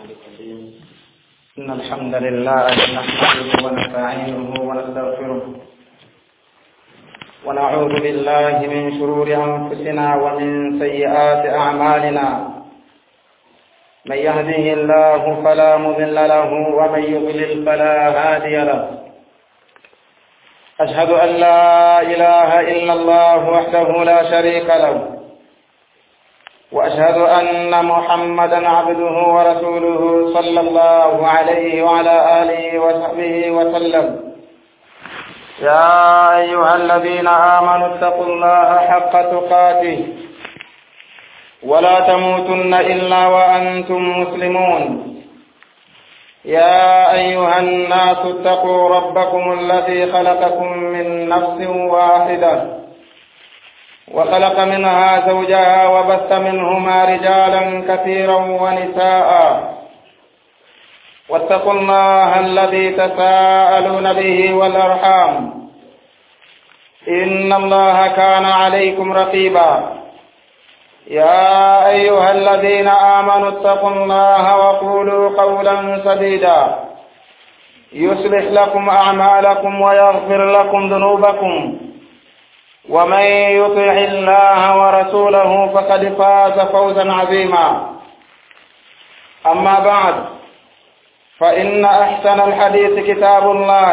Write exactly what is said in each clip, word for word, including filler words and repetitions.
إن الحمد لله نحمده ونستعينه ونستغفره ونعوذ بالله من شرور أنفسنا ومن سيئات أعمالنا من يهده الله فلا مضل له ومن يضلل فلا هادي له أشهد أن لا إله إلا الله وحده لا شريك له وأشهد أن محمدا عبده ورسوله صلى الله عليه وعلى آله وصحبه وسلم يا أيها الذين آمنوا اتقوا الله حق تقاته ولا تموتن إلا وأنتم مسلمون يا أيها الناس اتقوا ربكم الذي خلقكم من نفس واحدة وخلق منها زوجها وبث منهما رجالا كثيرا ونساء واتقوا الله الذي تساءلون به والأرحام إن الله كان عليكم رقيبا يا أيها الذين آمنوا اتقوا الله وقولوا قولا سديدا يصلح لكم أعمالكم ويغفر لكم ذنوبكم ومن يطع الله ورسوله فقد فاز فوزا عظيما أما بعد فإن أحسن الحديث كتاب الله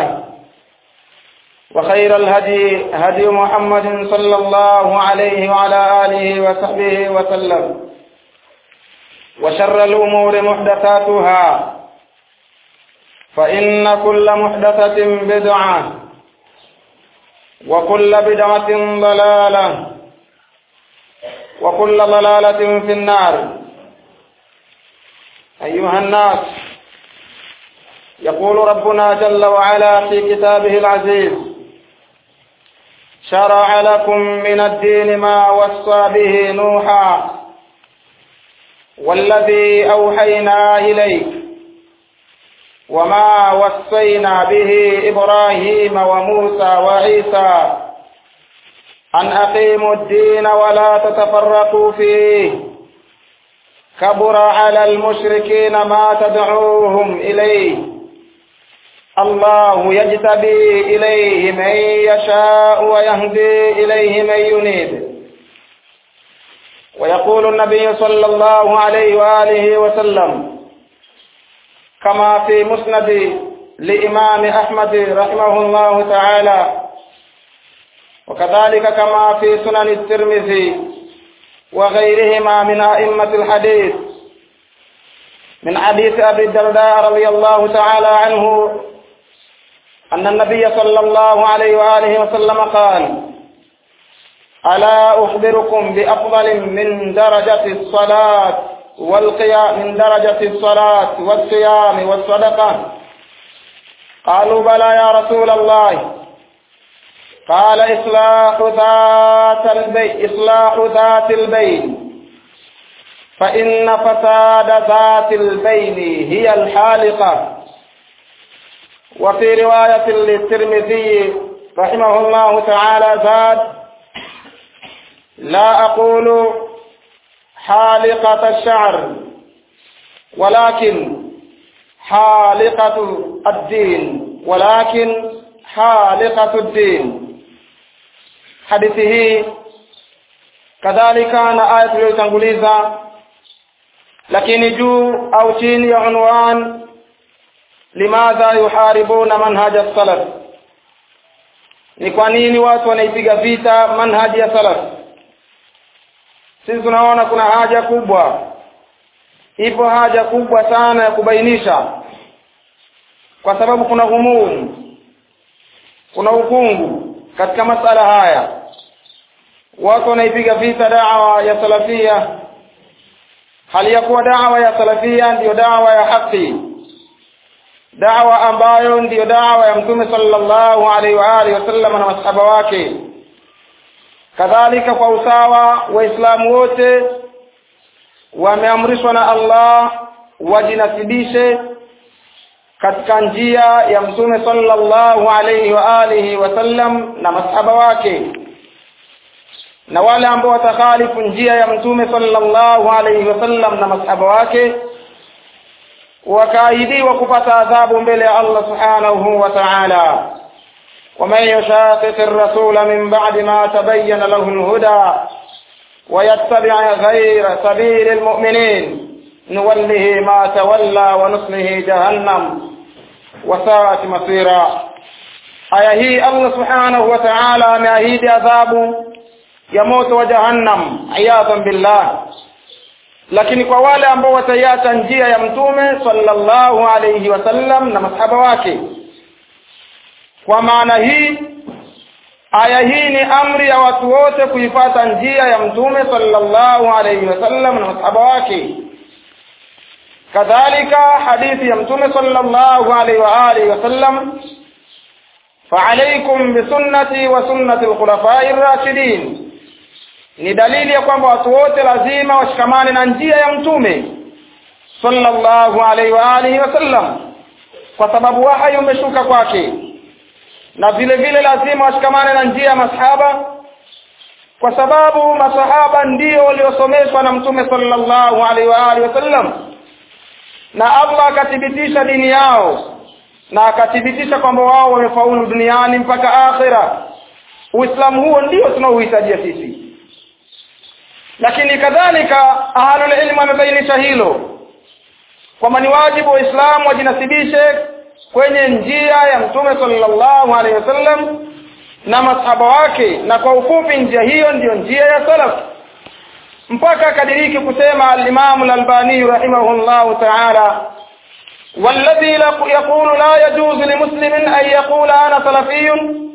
وخير الهدي هدي محمد صلى الله عليه وعلى آله وصحبه وسلم وشر الأمور محدثاتها فإن كل محدثة بدعة وكل بدعة ضلالة وكل ضلالة في النار. أيها الناس، يقول ربنا جل وعلا في كتابه العزيز: شرع لكم من الدين ما وصى به نوحا والذي أوحينا إليك وما وصينا به إبراهيم وموسى وعيسى أن أقيموا الدين ولا تتفرقوا فيه كبر على المشركين ما تدعوهم إليه الله يجتبي إليه من يشاء ويهدي إليه من ينيب. ويقول النبي صلى الله عليه وآله وسلم كما في مسند لإمام أحمد رحمه الله تعالى، وكذلك كما في سنن الترمذي وغيرهما من أئمة الحديث من حديث أبي الدرداء رضي الله تعالى عنه أن النبي صلى الله عليه وآله وسلم قال: ألا أخبركم بأفضل من درجة الصلاة والقيام من درجة الصلاة والصيام والصدقة؟ قالوا: بلى يا رسول الله. قال: إصلاح ذات البين إصلاح ذات البين فإن فساد ذات البين هي الحالقة. وفي رواية للترمذي رحمه الله تعالى زاد: لا أقول حالقة الشعر ولكن حالقة الدين ولكن حالقة الدين. hadithi hii kadhalika na aya tuliyotanguliza, lakini juu au chini ya unwan limadha yuharibuna manhaj as-salaf, ni kwa nini watu wanaipiga vita manhaji ya salaf. Sisi tunaona kuna haja kubwa, ipo haja kubwa sana ya kubainisha, kwa sababu kuna humumu, kuna ukungu katika masala haya. Watu wanaipiga vita da'wa ya salafia, hali ya kuwa da'wa ya salafia ndiyo da'wa ya haki, da'wa ambayo ndiyo da'wa ya Mtume sallallahu alaihi wa alihi wasallam na masahaba wake. Kadhalika kwa usawa, waislamu wote wameamrishwa na Allah wajinasibishe katika njia ya Mtume sallallahu alaihi wa alihi wasallam na masahaba wake, na wale ambao watakhalifu njia ya Mtume sallallahu alaihi wasallam na masahaba wake wakaahidiwa kupata adhabu mbele ya Allah subhanahu wa ta'ala. ومن يشاقق الرسول من بعد ما تبين له الهدى ويتبع غير سبيل المؤمنين نوله ما تولى ونصله جهنم وساءت مصيرا. aya hii Allah subhanahu wa ta'ala ameahidi adhabu ya moto wa jahannam iyadhan billah. Lakini kwa wale ambao wataiacha njia ya mtume sallallahu alayhi wasallam na masahaba wake, kwa maana hii aya hii ni amri ya watu wote kuifuata njia ya mtume sallallahu alayhi wasallam na masahaba wake. Kadhalika hadithi ya mtume sallallahu alayhi wa alihi wasallam, فعليكم بسنتي وسنة الخلفاء الراشدين, ni dalili ya kwamba watu wote lazima washikamane na njia ya mtume sallallahu alayhi wa alihi wasallam, kwa sababu wahyi umeshuka kwake, na vile vile lazima washikamane na njia ya masahaba, kwa sababu masahaba ndio waliosomeshwa na mtume sallallahu alayhi wa alihi wasallam, na Allah akathibitisha dini yao na akathibitisha kwamba wao wamefaulu duniani mpaka akhira. Uislamu huo ndio tunaohitaji sisi. Lakini kadhalika ahlul ilm wamebainisha hilo kwamba ni wajibu wa Uislamu wajinasibishe kwenye njia ya mtume sallallahu alaihi wasallam na masahaba wake, na kwa ufupi njia hiyo ndio njia ya salaf, mpaka kadiriki kusema al-Imam al-Albani rahimahullahu ta'ala, والذي يقول لا يجوز لمسلم أن يقول أنا سلفي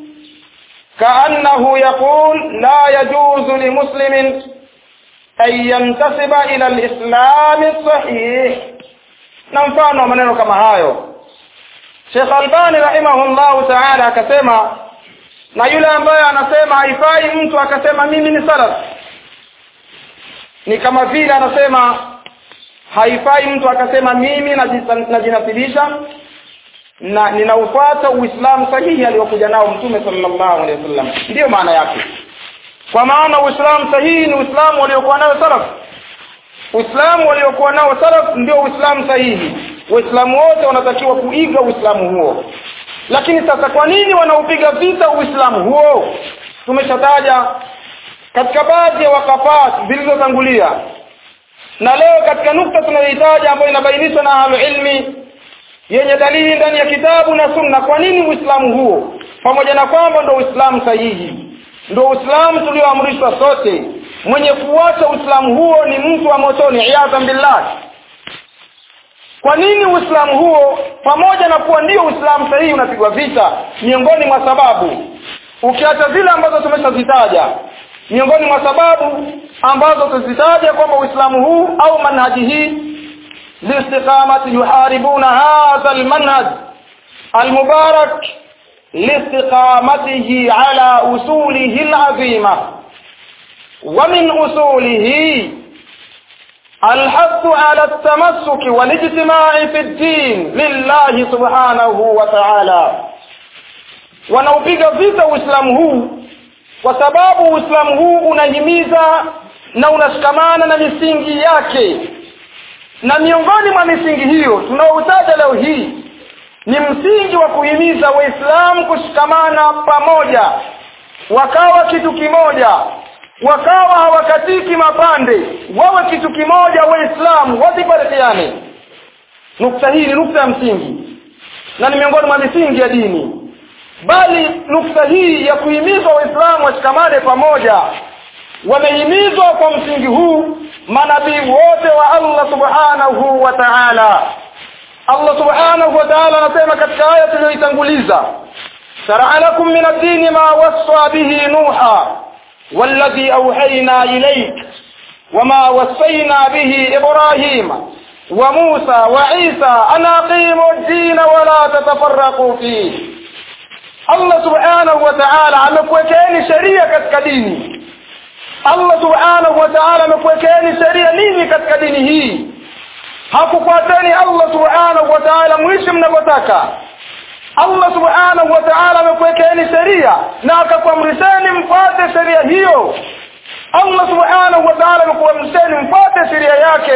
كأنه يقول لا يجوز لمسلم أن ينتسب إلى الإسلام الصحيح. نمفانه منه كما هايو Sheikh Albani rahimahullahu ta'ala akasema, na yule ambaye anasema haifai mtu akasema mimi ni salaf, ni kama vile anasema haifai mtu akasema mimi najinasibisha na ninaufuata Uislamu sahihi aliyokuja nao mtume sallallahu alaihi wasallam. Ndio maana yake. Kwa maana Uislamu sahihi ni Uislamu waliokuwa nao salaf. Uislamu waliokuwa nao salaf ndio Uislamu sahihi. Waislamu wote wanatakiwa kuiga Uislamu huo. Lakini sasa kwa nini wanaupiga vita Uislamu huo? Tumeshataja katika baadhi ya wakafat zilizotangulia, na leo katika nukta tunayohitaji ambayo inabainishwa na ahlul ilmi yenye dalili ndani ya kitabu na sunna, kwa nini Uislamu huo, pamoja na kwamba ndio Uislamu sahihi, ndio Uislamu tulioamrishwa sote, mwenye kuacha Uislamu huo ni mtu wa motoni iyadhan billah. Kwa nini Uislamu huo pamoja na kuwa ndio Uislamu sahihi unapigwa vita? Miongoni mwa sababu, ukiacha zile ambazo tumeshazitaja, miongoni mwa sababu ambazo tuzitaja kwamba Uislamu huu au manhaji hii liistiqamati yuharibuna hadha almanhaj almubarak liistiqamatihi ala usulihi alazima, wa min usulihi الحث على التمسك والاجتماع في الدين لله سبحانه وتعالى. Wanaupiga vita Uislamu huu kwa sababu Uislamu huu unahimiza na unashikamana na misingi yake, na miongoni mwa misingi hiyo tunaoutaja leo hii ni msingi wa kuhimiza Waislamu kushikamana pamoja, wakawa kitu kimoja, wakawa hawakatiki mapande, wawe kitu kimoja Waislamu wasiparikiane. Nukta hii ni nukta ya msingi na ni miongoni mwa misingi ya dini. Bali nukta hii ya kuhimiza Waislamu washikamane pamoja, wamehimizwa kwa msingi huu manabii wote wa Allah subhanahu wa ta'ala. Allah subhanahu wa ta'ala anasema katika aya tuliyoitanguliza, shar'a lakum min ad-din ma wassa bihi nuha والذي أوحينا إليك وما وصينا به إبراهيم وموسى وعيسى أن أقيموا الدين ولا تتفرقوا فيه. Allah subhanahu wa ta'ala amekuwekeni sheria katika dini. Allah subhanahu wa ta'ala amekuwekeni sheria nini katika dini hii? Hakufuateni Allah subhanahu wa ta'ala mwishi mnapotaka. Allah subhanahu wa ta'ala amekuwekeni sheria na akakuamrisheni mfuate sheria hiyo. Allah subhanahu wa ta'ala amekuamrisheni mfuate sheria yake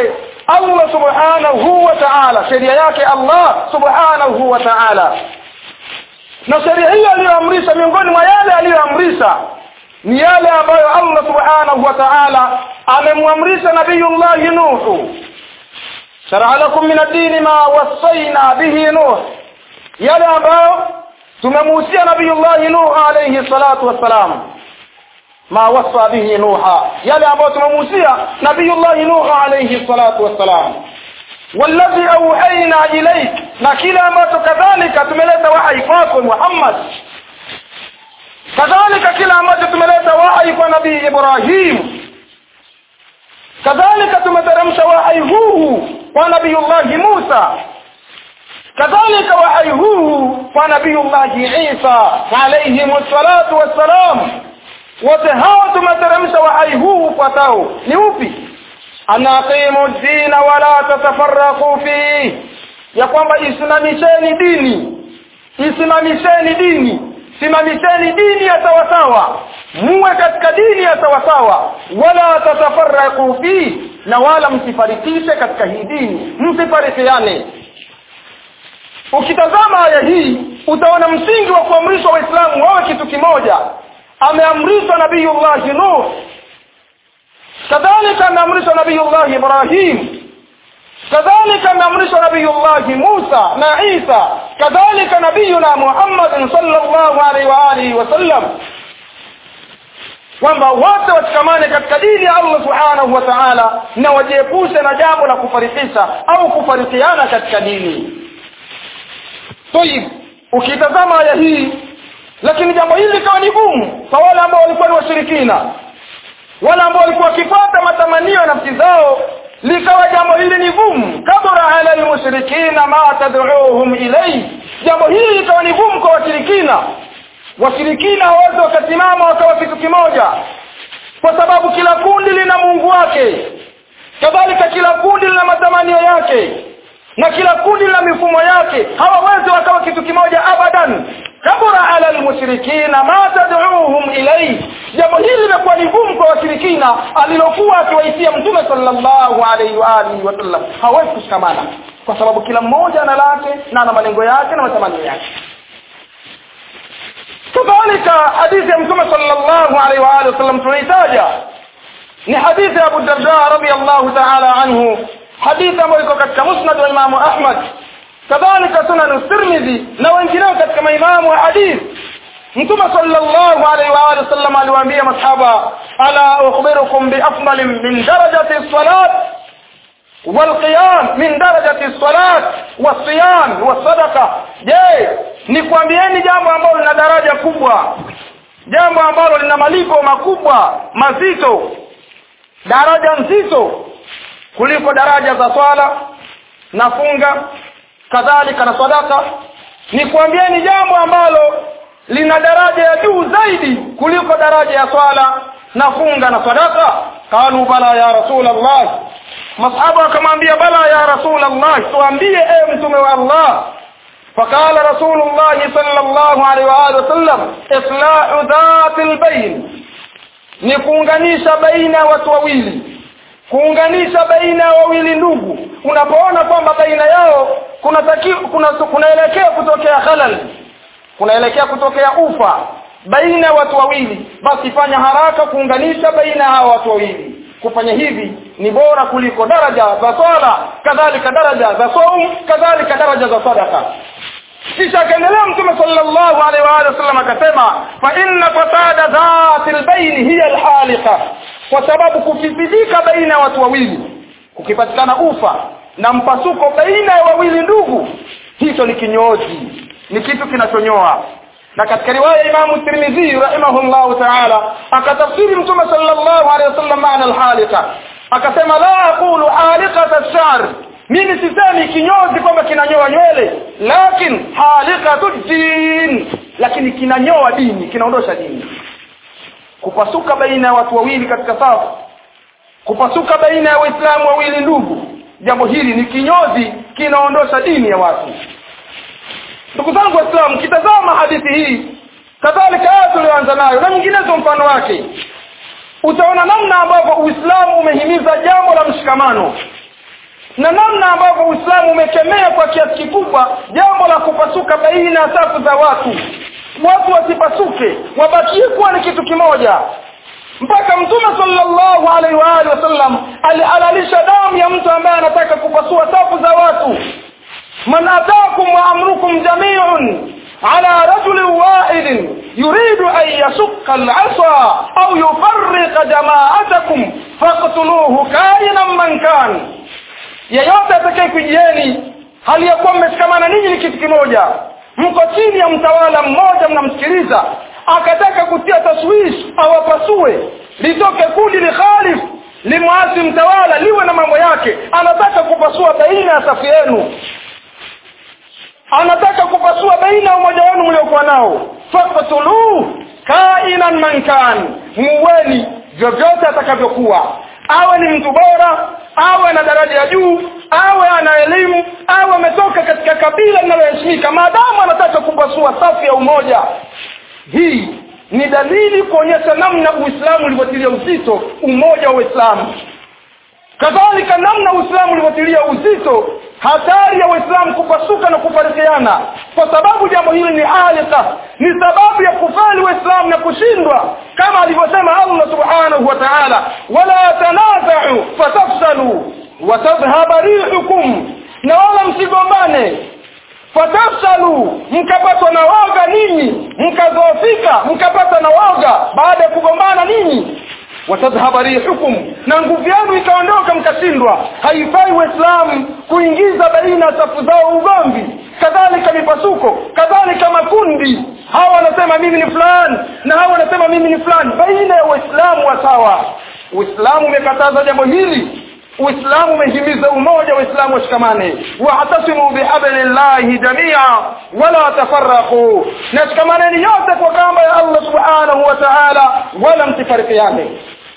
Allah subhanahu wa ta'ala, sheria yake Allah subhanahu wa ta'ala. Na sheria hiyo aliyoamrisha, miongoni mwa yale aliyoamrisha ni yale ambayo Allah subhanahu wa ta'ala amemwamrisha nabiyullah Nuh. Shar'a lakum min ad-din ma wassayna bihi Nuh, yale ambayo tumemuhusia nabiyullah Nuh alayhi salatu wassalam. Ma wasa bihi Nuh, yale ambayo tumemuhusia nabiyullah Nuh alayhi salatu wassalam. Wallazi auhayna ilayk, na kila ambacho kadhalika tumeleta wahi kwako Muhammad, kadhalika kila ambacho tumeleta wahi kwa nabii Ibrahim, kadhalika tumeteremsha wahi huu kwa nabiyullah Musa, kadhalika wahi huu kwa nabiyullah Isa alayhi salatu wassalam. Wote hao tumeteremsha wahi huu kwa tao. Ni upi? Anaqimu ad-din wa la tatafarraqu fi, ya kwamba isimamisheni dini, isimamisheni dini, simamisheni dini ya sawasawa, muwe katika dini ya sawasawa, wala tatafarraqu fi, na wala msifarikishe katika hii dini, msifarikiane. Ukitazama aya hii utaona msingi wa kuamrishwa Waislamu wawe kitu kimoja. Ameamrishwa nabiyullah Nuh, kadhalika ameamrishwa nabiyullah Ibrahim, kadhalika ameamrishwa nabiyullah Musa na Isa, kadhalika nabiyuna Muhammad sallallahu alaihi wa alihi wasallam, kwamba wote washikamane katika dini ya Allah subhanahu wa ta'ala na wajiepushe na jambo la kufarikisha au kufarikiana katika dini. Tayib, ukitazama aya hii, lakini jambo hili likawa ni gumu kwa wale ambao walikuwa ni washirikina, wale ambao walikuwa wakifuata matamanio ya nafsi zao, likawa jambo hili ni gumu. Kabura ala almushrikina ma tad'uuhum ilayhi, jambo hili likawa ni gumu kwa washirikina. Washirikina hawawezi wakasimama wakawa kitu kimoja, kwa sababu kila kundi lina Mungu wake, kadhalika kila kundi lina matamanio yake, na kila kundi lina mifumo yake. Hawawezi wakawa kitu kimoja abadan. Kabura ala almushrikina ma tad'uuhum ilayhi, jambo hili limekuwa ni gumu kwa washirikina alilokuwa akiwaitia Mtume sallallahu alayhi wa alihi wasallam. Hawezi kushikamana kwa sababu kila mmoja ana lake na ana malengo yake na matamanio yake. Kadhalika hadithi ya Mtume sallallahu alayhi wa alihi wasallam tunaitaja ni hadithi ya Abu Darda radhiyallahu ta'ala anhu, hadithi ambayo iko katika Musnad wa Imam Ahmad, kadhalika Sunan Tirmidhi na wengineo katika maimamu wa hadith. Mtume sallallahu alayhi wa alihi wasallam aliwaambia masahaba, ala ukhbirukum bi afdalin min darajati as-salat wal qiyam, min darajati as-salat was-siyam was-sadaqa. Je, nikwambieni jambo ambalo lina daraja kubwa, jambo ambalo lina malipo makubwa mazito, daraja nzito kuliko daraja za swala na funga kadhalika na sadaka? Nikwambieni jambo ambalo lina daraja ya juu zaidi kuliko daraja ya swala na funga na sadaka? Kalu bala ya Rasulullah. Masahaba wakamwambia bala ya Rasulullah, tuambie ewe mtume wa Allah. Fakala Rasulullah sallallahu alaihi wa alihi wasallam, islahu dhatil bayn, ni kuunganisha baina ya watu wawili, kuunganisha baina ya wawili ndugu. Unapoona kwamba baina yao kuna kuna kunaelekea kutokea halal, kunaelekea kutokea ufa baina ya watu wawili, basi fanya haraka kuunganisha baina ya watu wawili. Kufanya hivi ni bora kuliko daraja za swala, kadhalika daraja za saum, kadhalika daraja za sadaka. Kisha akaendelea Mtume sallallahu alaihi wa alihi wasallam akasema, fa inna fasada dhatil bayn hiya alhaliqa, kwa sababu kufifidika baina ya watu wawili, kukipatikana ufa na mpasuko baina ya wawili ndugu, hicho ni kinyozi, ni kitu kinachonyoa. Na katika riwaya Imam Tirmidhi rahimahullah ta'ala akatafsiri Mtume sallallahu alaihi wasallam maana alhaliqa, akasema la aqulu haliqat ash-sha'r, mimi sisemi kinyozi kwamba kinanyoa nywele, lakini haliqatud din, lakini kinanyoa dini, kinaondosha dini. Kupasuka baina ya watu wawili katika safu, kupasuka baina ya Waislamu wawili ndugu, jambo hili ni kinyozi, kinaondosha dini ya watu. Ndugu zangu Waislamu, kitazama hadithi hii kadhalika aya tuliyoanza nayo na nyinginezo mfano wake, utaona namna ambavyo Uislamu umehimiza jambo la mshikamano, na namna ambavyo Uislamu umekemea kwa kiasi kikubwa jambo la kupasuka baina ya safu za watu. Watu wasipasuke, wabakie kuwa ni kitu kimoja. Mpaka Mtume sallallahu alaihi wa alihi wasallam alihalalisha damu ya mtu ambaye anataka kupasua safu za watu. Man ataakum wa amrukum jami'un ala rajulin wahidin yuridu an yashqa al-'asa aw yufarriqa jama'atakum faqtuluhu kainan man kan. Yeyote atakayekujieni hali ya kuwa mmeshikamana ninyi ni kitu kimoja, mko chini ya mtawala mmoja mnamsikiliza, akataka kutia taswish au apasue litoke kundi li khalif limuasi mtawala liwe na mambo yake, anataka kupasua baina ya safu yenu, anataka kupasua baina ya umoja wenu mliokuwa nao, faqtuluhu kainan man kan. Muweni vyovyote atakavyokuwa, awe ni mtu bora, awe na daraja ya juu, awe ana elimu, awe ametoka katika kabila linaloheshimika, maadamu anataka kupasua safu ya umoja. Hii ni dalili kuonyesha namna Uislamu ulivyotilia uzito umoja wa Uislamu. Kadhalika namna Uislamu ulivyotilia uzito hatari ya Uislamu kupasuka na kufarikiana, kwa sababu jambo hili ni alika, ni sababu ya kufeli Uislamu na kushindwa, kama alivyosema Allah subhanahu wa ta'ala, wala tanaza'u fatafsalu wa tadhhaba rihukum, na wala msigombane, fatafsalu, mkapatwa na woga ninyi, mkazofika mkapata na woga baada ya kugombana ninyi, watadhhaba rihukum, na nguvu yenu ikaondoka mkashindwa. Haifai Uislamu kuingiza baina safu zao ugomvi, kadhalika mipasuko, kadhalika makundi. Hawa wanasema mimi ni fulani na hawa wanasema mimi ni fulani, baina ya Uislamu wa sawa. Uislamu umekataza jambo hili. Uislamu umehimiza umoja, Uislamu washikamane, wa'tasimu bihablillahi jami'a wala tafarraqu, na shikamaneni yote kwa kamba ya Allah subhanahu wa ta'ala, wala msifarikiane.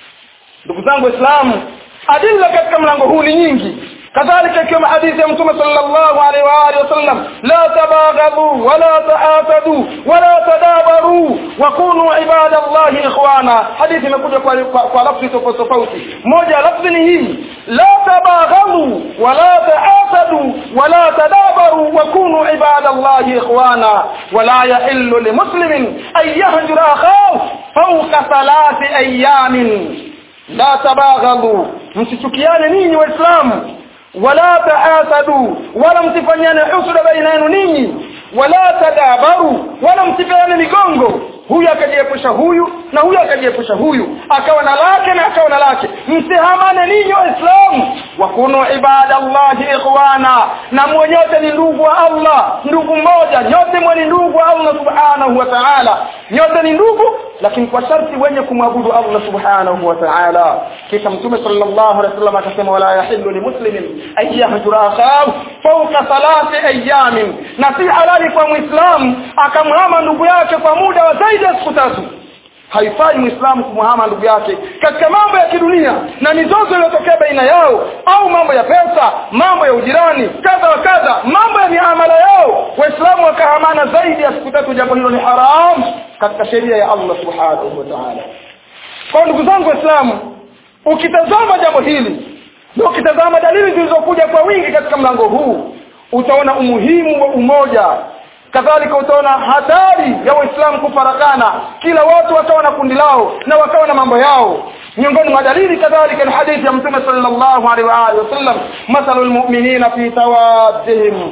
Ndugu zangu Waislamu, adilla katika mlango huu ni nyingi. Kadhalika kama hadithi ya Mtume sallallahu alaihi wa alihi wasallam, la tabaghadu wala ta'atadu wala tadabaru wa kunu ibadallahi ikhwana. Hadithi imekuja kwa kwa lafzi tofauti tofauti. Moja lafzi ni hii, la tabaghadu wala ta'atadu wala tadabaru wa kunu ibadallahi ikhwana, wala yahillu limuslimin an yahjura akhahu fawqa thalathi ayamin. La tabaghadu, msichukiane ninyi Waislamu, wala ta'asadu, wala msifanyane husuda baina yenu ninyi, wala tadabaru, wala msipeane migongo. Huyu akajiepusha huyu na huyu akajiepusha huyu, akawa na lake na akawa na lake. Msihamane ninyi Waislamu, wa kunu ibadallahi ikhwana, na mwenyote ni ndugu wa Allah, ndugu mmoja, nyote mwe ni ndugu wa Allah subhanahu wa ta'ala. Nyote ni ndugu, lakini kwa sharti wenye kumwabudu Allah subhanahu wa ta'ala. Kisha Mtume sallallahu alaihi wasallam akasema, wala yahillu limuslimin an yahjura akhahu fawqa thalathi ayamin, na si halali kwa Muislamu akamhama ndugu yake kwa muda wa zaidi ya siku tatu. Haifai Muislamu kumhama ndugu yake katika mambo ya kidunia na mizozo iliyotokea baina yao, au mambo ya pesa, mambo ya ujirani, kadha wa kadha, mambo ya miamala yao. Waislamu wakahamana zaidi ya siku tatu, jambo hilo ni haram katika sheria ya Allah subhanahu wa ta'ala. Kwa ndugu zangu Waislamu, ukitazama jambo hili na ukitazama dalili zilizokuja kwa wingi katika mlango huu, utaona umuhimu wa umoja. Kadhalika utaona hatari ya Waislamu kufarakana, kila watu wakawa na kundi lao na wakawa na mambo yao. Miongoni mwa dalili kadhalika ni hadithi ya Mtume sallallahu alaihi wa alihi wasallam, mathalul mu'minina fi tawaddihim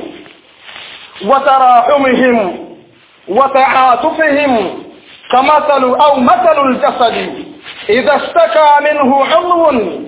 wa tarahumihim wa ta'atufihim kamathalu au mathalul jasadi idha ishtaka minhu 'udwun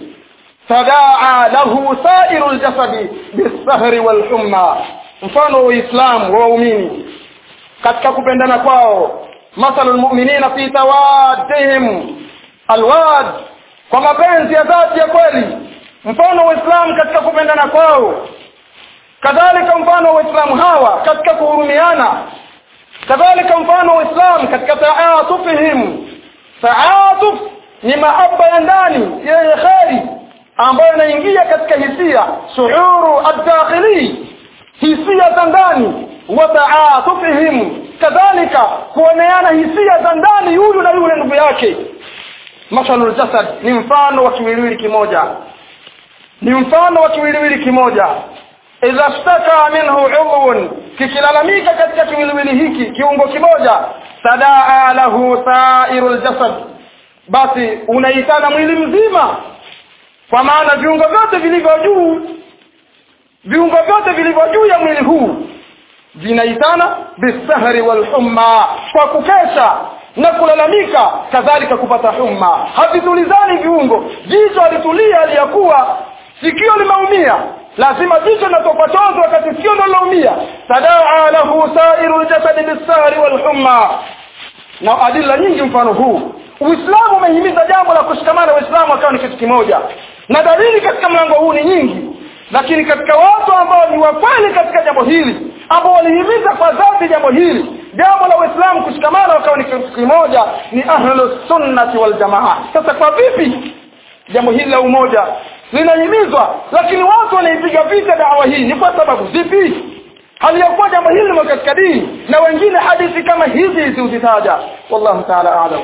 tadaa lahu sa'irul jasadi bis-sahri wal humma. Mfano wa Uislamu wa waumini katika kupendana kwao, mathalul mu'minina fi tawaddihim, alwad, kwa mapenzi ya dhati ya kweli. Mfano wa Uislamu katika kupendana kwao, kadhalika mfano wa Uislamu hawa katika kuhurumiana, kadhalika mfano wa Uislamu katika ta'atufihim. Ta'atuf ni mahaba ya ndani yenye khairi ambayo inaingia katika hisia, shuuru ad-dakhili, hisia za ndani. Wa ta'atufihim, kadhalika kuoneana hisia za ndani yule na yule ndugu yake. Mathalul jasad ni mfano wa kimwili kimoja. ni mfano wa kiwiliwili kimoja. Idha staka minhu udhun, kikilalamika katika kiwiliwili hiki kiungo kimoja, sadaa lahu sairul jasad, basi unaitana mwili mzima. Kwa maana viungo vyote vilivyo juu viungo vyote vilivyo juu ya mwili huu vinaitana bisahri wal humma, kwa kukesha na kulalamika, kadhalika kupata humma. Havitulizani viungo. Jicho alitulia aliyakuwa sikio limeumia, lazima jicho linatopatoza wakati sikio linaumia. Sadaa lahu sairul jasad bisahri wal humma. Na adila nyingi mfano huu. Uislamu umehimiza jambo la kushikamana Waislamu akawa ni kitu kimoja, na dalili katika mlango huu ni nyingi. Lakini katika watu ambao ni wakweli katika jambo hili, ambao walihimiza kwa dhati jambo hili, jambo la Uislamu kushikamana wakawa ni kitu kimoja, ni ahlus sunnati wal jamaa. Sasa kwa vipi jambo hili la umoja linahimizwa, lakini watu wanaipiga vita dawa hii? Ni kwa sababu zipi? Hali ya kuwa jambo hili ni katika dini, na wengine hadithi kama hizi hizi uzitaja. Wallahu ta'ala a'lam.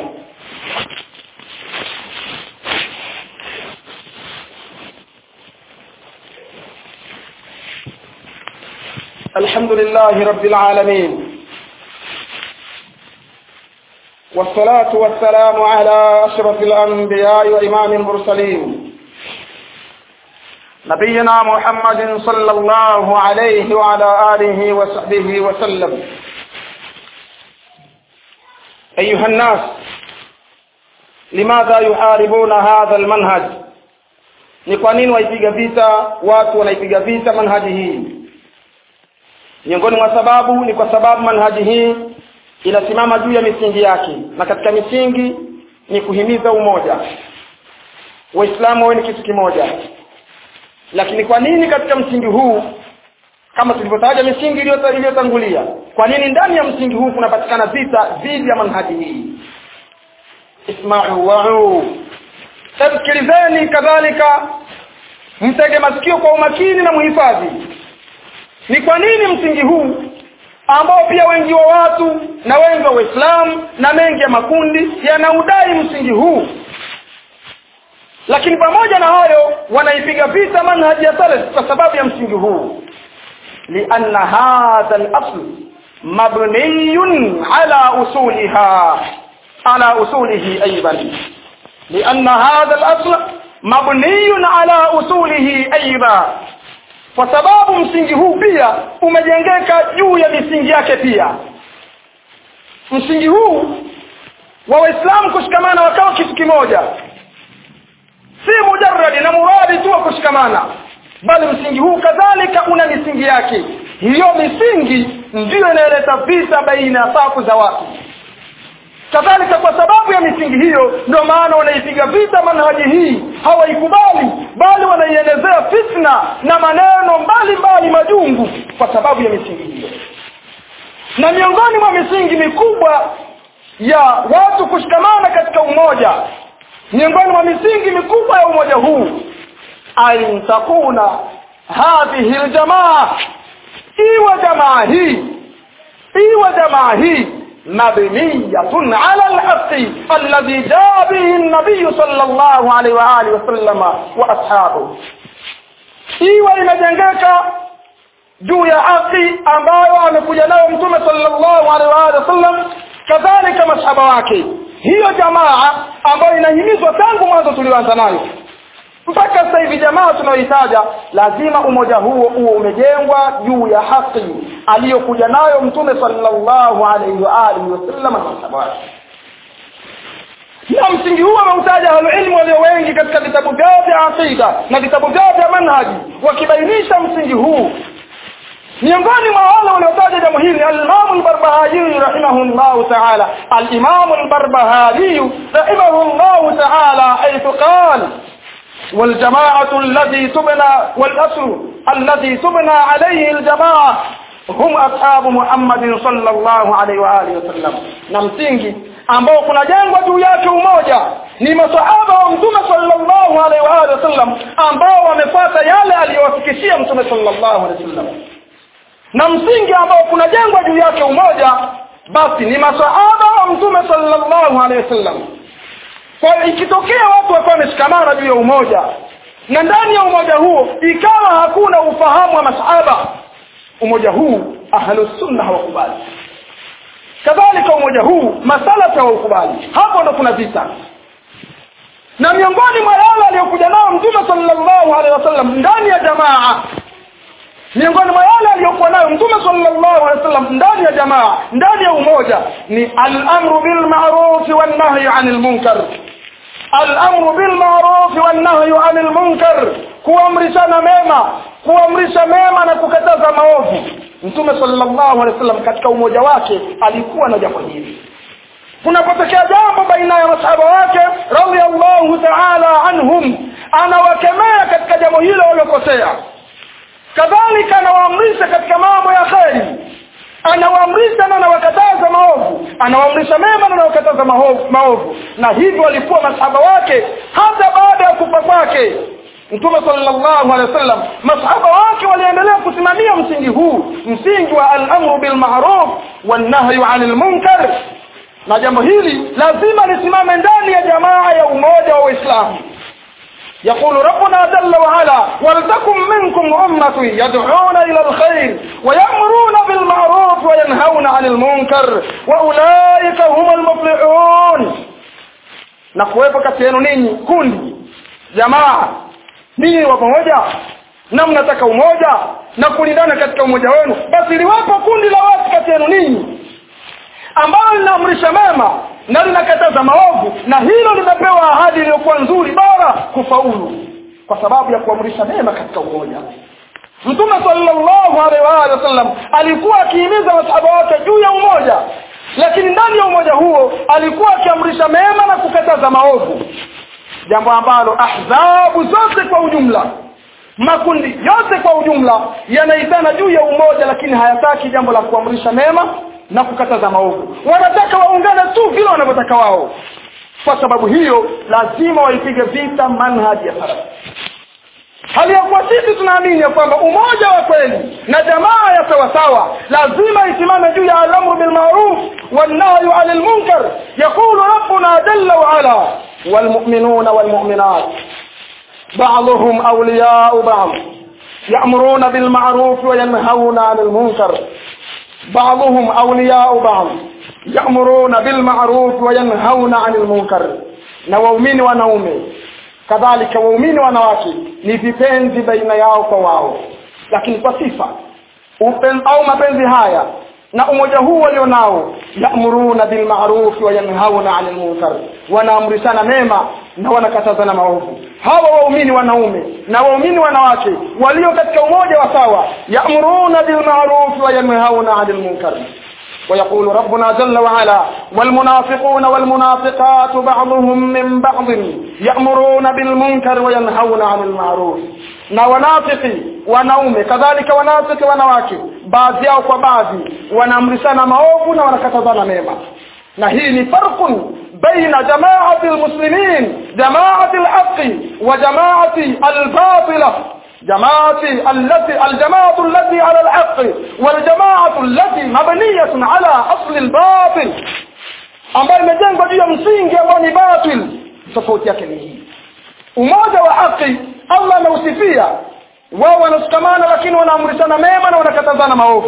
الحمد لله رب العالمين، والصلاة والسلام على أشرف الأنبياء وإمام المرسلين نبينا محمد صلى الله عليه وعلى آله وصحبه وسلم. أيها الناس، لماذا يحاربون هذا المنهج؟ ni kwa nini waipiga vita watu wanaipiga vita manhaji hii? Miongoni mwa sababu ni kwa sababu manhaji hii inasimama juu ya misingi yake, na katika misingi ni kuhimiza umoja. Waislamu wawe ni kitu kimoja. Lakini kwa nini katika msingi huu, kama tulivyotaja misingi iliyotangulia, kwa nini ndani ya msingi huu kunapatikana vita dhidi ya manhaji hii? Isma'u wa'u, sikilizeni, kadhalika mtege masikio kwa umakini na muhifadhi. Ni kwa nini msingi huu ambao pia wengi wa watu na wengi wa Waislamu na mengi ya makundi yanaudai msingi huu, lakini pamoja na hayo wanaipiga vita manhaji ya salaf kwa sababu ya msingi huu? Lianna hadha al-asl mabniyun ala usuliha ala usulihi aidan. Lianna hadha al-asl mabniyun ala usulihi aidan, kwa sababu msingi huu pia umejengeka juu ya misingi yake pia. Msingi huu wa Waislamu kushikamana wakawa kitu kimoja, si mujarradi na muradi tu kushikamana, bali msingi huu kadhalika una misingi yake. Hiyo misingi ndiyo inaleta vita baina ya safu za watu. Kadhalika kwa sababu ya misingi hiyo ndio maana wanaipiga vita manhaji hii, hawaikubali, bali wanaienezea fitna na maneno mbali mbali majungu kwa sababu ya misingi hiyo. Na miongoni mwa misingi mikubwa ya watu kushikamana katika umoja, miongoni mwa misingi mikubwa ya umoja huu, aintakuna hadhihi aljamaa, iwa jamaa hii iwa jamaa hii mabniyatun ala al-haqqi alladhi jaa bihi an-nabiy sallallahu alayhi wa alihi wasallam wa ashabuhu, iwa inajengeka juu ya haki ambayo amekuja nayo mtume sallallahu alayhi wa alihi wasallam, kadhalika masahaba wake. Hiyo jamaa ambayo inahimizwa tangu mwanzo tulianza nayo mpaka sasa hivi, jamaa tunaoitaja, lazima umoja huo huo umejengwa juu ya haki aliyokuja nayo mtume sallallahu alayhi wa alihi wasallam na masahaba wake. Na msingi huu ameutaja ahlulilmu walio wengi katika vitabu vyao vya aqida na vitabu vyao vya manhaji, wakibainisha msingi huu. Miongoni mwa wale waliotaja jambo hili al-Imam al-Barbahari rahimahullah ta'ala, al-Imam al-Barbahari rahimahullah ta'ala haythu qala: والجماعة الذي تبنى والأصل الذي تبنى عليه الجماعة هم أصحاب محمد صلى الله عليه وآله وسلم. na msingi ambao kunajengwa juu yake umoja ni masahaba wa mtume sallallahu alaihi wa alihi wasallam, ambao wamefuata yale aliyowafikishia mtume sallallahu alaihi wasallam. Na msingi ambao kunajengwa juu yake umoja basi ni masahaba wa mtume sallallahu alaihi wasallam. Kwa ikitokea watu wakawa wameshikamana juu ya umoja, na ndani ya umoja huo ikawa hakuna ufahamu wa masahaba, umoja huu ahlus sunna hawakubali. Kadhalika umoja huu masalafi hawakubali. Hapo ndo kuna vita. Na miongoni mwa yale aliyokuja nao Mtume sallallahu alaihi wasallam ndani ya jamaa, miongoni mwa yale aliyokuwa nayo Mtume sallallahu alaihi wasallam ndani ya jamaa, ndani ya umoja, ni al-amru bil ma'ruf wan nahyi 'anil munkar. Al-amru bil ma'ruf wan nahyi 'anil munkar, kuamrishana mema, kuamrisha mema na kukataza maovu. Mtume sallallahu alaihi wasallam katika umoja wake alikuwa na jambo hili. Kunapotokea jambo baina ya masahaba wake radhiyallahu ta'ala anhum, anawakemea katika jambo hilo walilokosea. Kadhalika anawaamrisha katika mambo ya kheri, anawaamrisha na anawakataza maovu, anawaamrisha mema na anawakataza maovu. Na hivyo walikuwa masahaba wake hata baada ya kufa kwake Mtume sallallahu alaihi wasallam. Masahaba wake waliendelea kusimamia msingi huu, msingi wa al-amru bil ma'ruf wan nahyi 'anil munkar. Na jambo hili lazima lisimame ndani ya jamaa ya umoja wa Uislamu. يقول ربنا جل وعلا ولتكن منكم أمة يدعون إلى الخير ويأمرون بالمعروف وينهون عن المنكر وأولئك هم المفلحون. نقويبا كتينو نيني كل جماعة نيني وموجة نمنتك umoja na kulindana katika umoja wenu. Basi liwapo kundi la watu katienu ninyi ambao linaamrisha mema na linakataza maovu, na hilo linapewa ahadi iliyokuwa nzuri bora kufaulu kwa sababu ya kuamrisha mema katika umoja. Mtume sallallahu alaihi wasallam alikuwa akihimiza masahaba wake juu ya umoja, lakini ndani ya umoja huo alikuwa akiamrisha mema na kukataza maovu, jambo ambalo ahzabu zote kwa ujumla, makundi yote kwa ujumla yanaitana juu ya umoja, lakini hayataki jambo la kuamrisha mema na kukataza maovu. Wanataka waungane tu vile wanavyotaka wao. Kwa sababu hiyo lazima waipige vita manhaji ya salaf. Hali ya kuwa sisi tunaamini ya kwamba umoja wa kweli na jamaa ya sawa sawa lazima isimame juu ya al-amru bil ma'ruf wan nahyi 'anil munkar. Yaqulu rabbuna jalla wa ala wal mu'minuna wal mu'minat ba'dhuhum awliya'u ba'd ya'muruna bil ma'ruf wa yanhauna 'anil munkar بعضهم أولياء بعض يأمرون بالمعروف وينهون عن المنكر. na waumini wanaume kadhalika waumini wanawake ni vipenzi baina yao kwa wao, lakini kwa sifa upen au mapenzi haya na umoja huu walionao, ya'muruna bil ma'ruf wa yanhauna 'anil munkar, wanaamrishana mema na wanakatazana maovu. Hawa waumini wanaume na waumini wanawake walio katika umoja wa sawa, ya'muruna bil ma'ruf wa yanhauna 'anil munkar. ويقول ربنا جل وعلا والمنافقون والمنافقات بعضهم من بعض يأمرون بالمنكر وينهون عن المعروف. na wanafiki wanaume kadhalika wanafiki wanawake baadhi yao kwa baadhi wanaamrishana maovu na wanakatazana mema. na hii ni farqun baina jamaati almuslimin, jamaati alhaqi wa jamaati albatila. جماعتي التي الجماعة التي على الحق والجماعة التي مبنية على أصل الباطل، ambayo imejengwa juu ya msingi ambao ni batil. Tofauti yake ni hii. Umoja wa haki Allah anausifia, wao wanashikamana lakini wanaamrishana mema na wanakatazana maovu.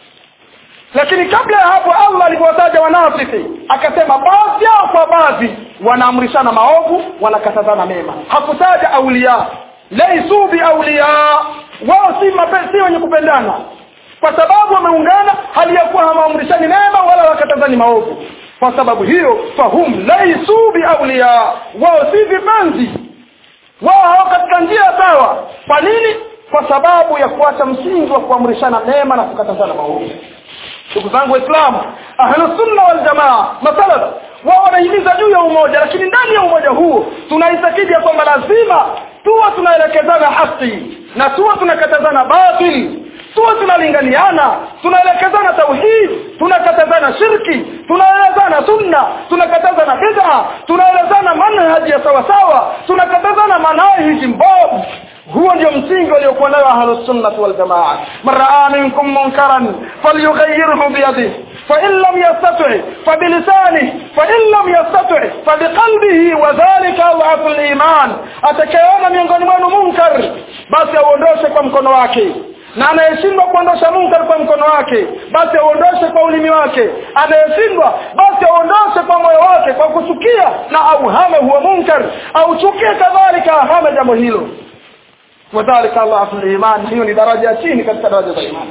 Lakini kabla ya hapo Allah alipowataja wanafiki akasema baadhi yao kwa baadhi wanaamrishana maovu wanakatazana mema. Hakutaja auliya, laisu bi auliya, wao si mapenzi wenye kupendana, kwa sababu wameungana hali ya kuwa hawaamrishani mema wala wakatazani maovu. Kwa sababu hiyo fahum laisu bi auliya, wao si vipenzi, wao hawako katika njia sawa. Kwa nini? Kwa sababu ya kuacha msingi wa kuamrishana mema na kukatazana maovu. Ndugu zangu Waislamu, ahlus sunna wal jamaa masalaf wao wanahimiza juu ya umoja, lakini ndani ya umoja huo tunaitakidi ya kwamba lazima tuwe tunaelekezana haki na tuwe tunakatazana batil, tuwe tunalinganiana, tunaelekezana tauhid, tunakatazana shirki, tunaelezana sunna, tunakatazana bid'a, tunaelezana manhaji ya sawa sawa, tunakatazana manhaji mbovu. huo ndio msingi uliokuwa nayo ahlus sunnah wal jamaa. Mar'a minkum munkaran falyughayyirhu bi yadihi fa in lam yastati' fa bi lisanihi fa in lam yastati' fa bi qalbihi wa dhalika adhaful iman. Atakayeona miongoni mwenu munkar basi aondoshe kwa mkono wake, na anayeshindwa kuondosha munkar kwa mkono wake basi aondoshe kwa ulimi wake, anayeshindwa basi aondoshe kwa moyo wake kwa kuchukia na auhame huo munkar, au chukie kadhalika ahame jambo hilo. Wadhalika Allahul iman, hiyo ni daraja chini katika daraja za imani.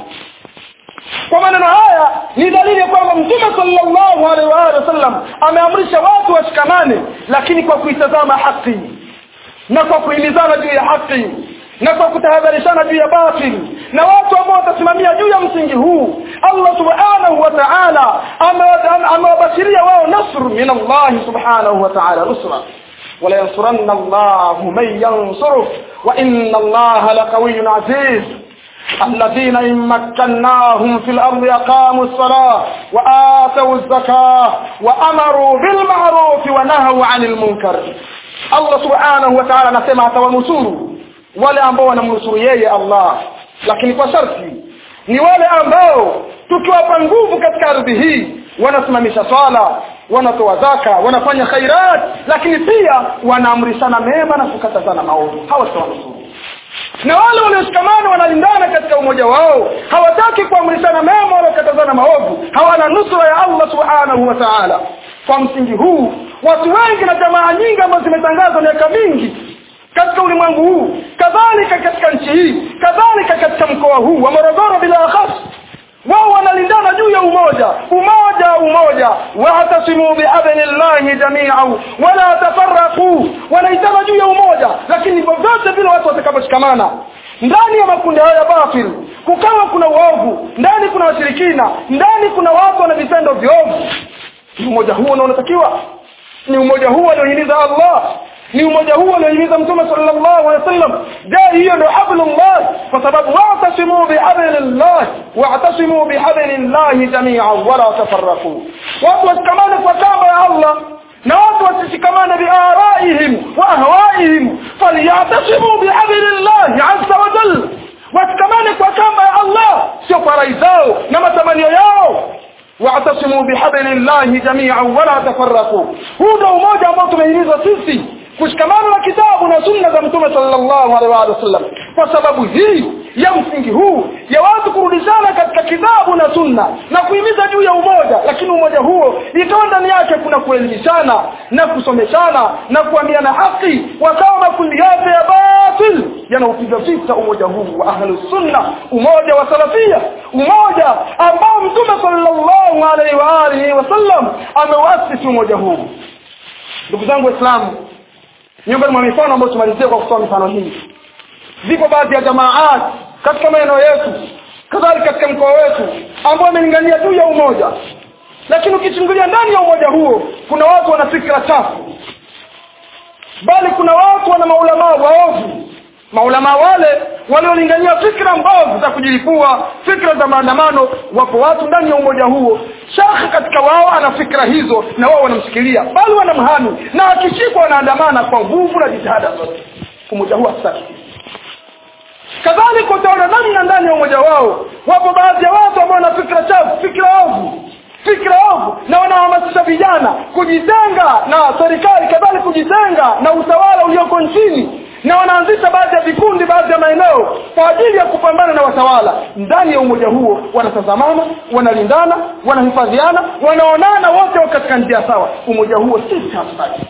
Kwa maneno haya ni dalili kwamba Mtume sallallahu alaihi wa sallam ameamrisha watu washikamane, lakini kwa kuitazama haki na kwa kuhimizana juu ya haki na kwa kutahadharishana juu ya batil, na watu ambao watasimamia juu ya msingi huu Allah subhanahu wa ta'ala amewabashiria wao nasr min Allah subhanahu wa ta'ala, nusra wala yansuranna Allahu man yansuruhu wa inna Allaha laqawiyyun aziz. الذين إن مكناهم في الأرض أقاموا الصلاة وآتوا الزكاة وأمروا بالمعروف ونهوا عن المنكر. الله سبحانه وتعالى نسمع atawanusuru wale ambao wanamnusuru yeye Allah, lakini kwa sharti ni wale ambao tukiwapa nguvu katika ardhi hii wanasimamisha swala, wanatoa zaka, wanafanya khairat, lakini pia wanaamrishana mema na kukatazana maovu. Hawa tawanusuru. Na wale walioshikamana wanalindana katika umoja wao, hawataki kuamrishana mema wala kukatazana maovu, hawana nusura ya Allah subhanahu wa ta'ala. Kwa msingi huu watu wengi na jamaa nyingi ambazo zimetangazwa miaka mingi katika ulimwengu huu, kadhalika katika nchi hii, kadhalika katika mkoa huu wa Morogoro bila khas, wao wanalindana juu ya umoja, umoja umoja, wa'tasimu bihablillahi jami'an wala tafarraqu, wanaitana juu ya umoja. Lakini vyovyote vile watu watakaposhikamana ndani ya makundi haya batil, kukawa kuna uovu ndani, kuna washirikina ndani, kuna watu wana vitendo viovu, umoja huo unatakiwa ni umoja huo aliohimiza Allah, ni umoja huo aliohimiza Mtume sallallahu alaihi wasallam. Jai hiyo ndio hablullah, kwa sababu wa'tasimu bihablillah wa'tasimu bihablillahi jami'an wala tafarraqu. Watu washikamane kwa kamba ya Allah na watu washikamane biaraihim wa ahwaihim, falyatasimu bihablillahi azza wa jalla. Washikamane kwa kamba ya Allah, sio kwa rai zao na matamanio yao. wa'tasimu bihablillahi jami'an wala tafarraqu. Huu ndio umoja ambao tumehimizwa sisi, kushikamana na kitabu na sunna za Mtume sallallahu alaihi wasallam. Kwa sababu hii ya msingi huu ya watu kurudishana katika kitabu na sunna na kuhimiza juu ya umoja, lakini umoja huo ikawa ndani yake kuna kuelimishana na kusomeshana na kuambiana haki, wakawa makundi yote ya batil yanaupiga vita umoja huu wa ahlus sunna, umoja wa salafia, umoja ambao Mtume sallallahu alaihi wa alihi wasallam amewasisi umoja huu. Ndugu zangu Waislamu, miongoni mwa mifano ambayo tumalizia kwa kutoa mifano hii, ziko baadhi ya jamaat katika maeneo yetu, kadhalika katika mkoa wetu, ambao wamelingania juu ya umoja, lakini ukichungulia ndani ya umoja huo kuna watu wana fikra chafu, bali kuna watu wana maulama waovu. Maulama wale waliolingania fikra mbovu za kujilipua, fikra za maandamano, wapo watu ndani ya umoja huo, shekhi katika wao ana fikra hizo na wao wanamshikilia, bali wanamhami, na akishikwa wanaandamana kwa nguvu na jitihada zote. Umoja huo sasa kadhalika utaona ndani na ndani ya umoja wao wapo baadhi ya watu ambao wana fikra chafu, fikra ovu, fikra ovu, na wanahamasisha vijana kujitenga na serikali, kadhalika kujitenga na utawala ulioko nchini, na wanaanzisha baadhi ya vikundi, baadhi ya maeneo kwa ajili ya kupambana na watawala. Ndani ya umoja huo wanatazamana, wanalindana, wanahifadhiana, wanaonana wote katika njia sawa. Umoja huo si safi,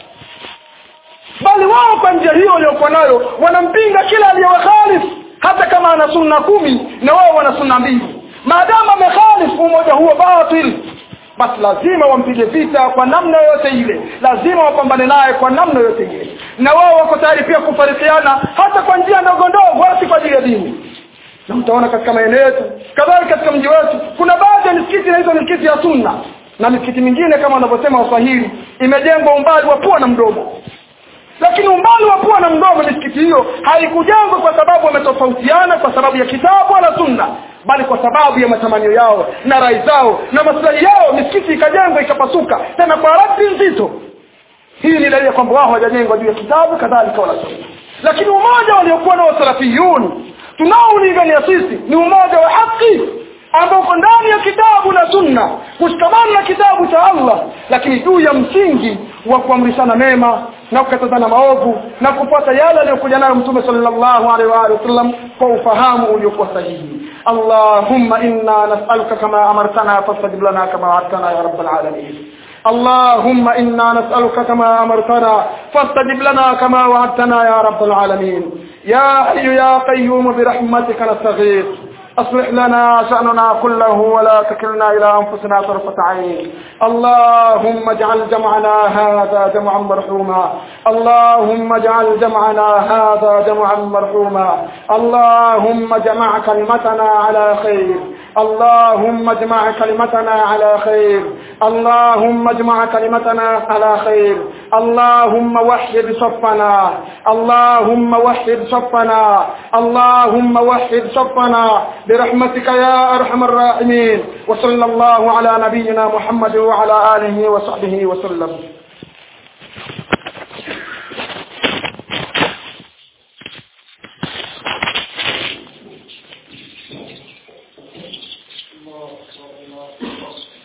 bali wao kwa njia hiyo waliokuwa nayo wanampinga kila aliyewakhalifu, hata kama ana sunna kumi na wao wana sunna mbili. Maadamu amekhalifu umoja huo batil, basi lazima wampige vita kwa namna yote ile, lazima wapambane naye kwa namna yote ile, na wao wako tayari pia kufarikiana hata kwa njia ndogo ndogo, wala si kwa ajili ya dini. Na mtaona katika maeneo yetu, kadhalika katika mji wetu, kuna baadhi ya misikiti na hizo misikiti ya sunna, na misikiti mingine kama wanavyosema Waswahili imejengwa umbali wa pua na mdomo. Lakini umbali wa pua na mdomo misikiti hiyo haikujengwa kwa sababu wametofautiana kwa sababu ya kitabu wala sunna, bali kwa sababu ya matamanio yao na rai zao na maslahi yao. Misikiti ikajengwa ikapasuka tena kwa radi nzito. Hii ni dalili kwamba wao hawajajengwa juu ya kitabu kadhalika wala sunna. lakini umoja waliokuwa na wasalafiyun tunaoulingania sisi ni umoja wa haki ambao uko ndani ya kitabu na sunna, kushikamana na kitabu cha Allah, lakini juu ya msingi wa kuamrishana mema na kukatazana maovu na kufuata yale aliyokuja nayo Mtume sallallahu alaihi wa sallam kwa ufahamu uliokuwa sahihi. Allahumma inna nas'aluka kama amartana fastajib lana kama wa'adtana ya rabbal alamin. اللهم إنا نسألك كما أمرتنا فاستجب لنا كما وعدتنا يا رب العالمين. يا حي يا قيوم برحمتك نستغيث أصلح لنا شأننا كله ولا تكلنا إلى أنفسنا طرفة عين. اللهم اجعل جمعنا هذا جمعا مرحوما. اللهم اجعل جمعنا هذا جمعا مرحوما. اللهم اجمع كلمتنا على خير. اللهم اجمع كلمتنا على خير. اللهم اجمع كلمتنا على خير. اللهم وحد صفنا. اللهم وحد صفنا. اللهم وحد صفنا برحمتك يا أرحم الراحمين. وصلى الله على نبينا محمد وعلى آله وصحبه وسلم.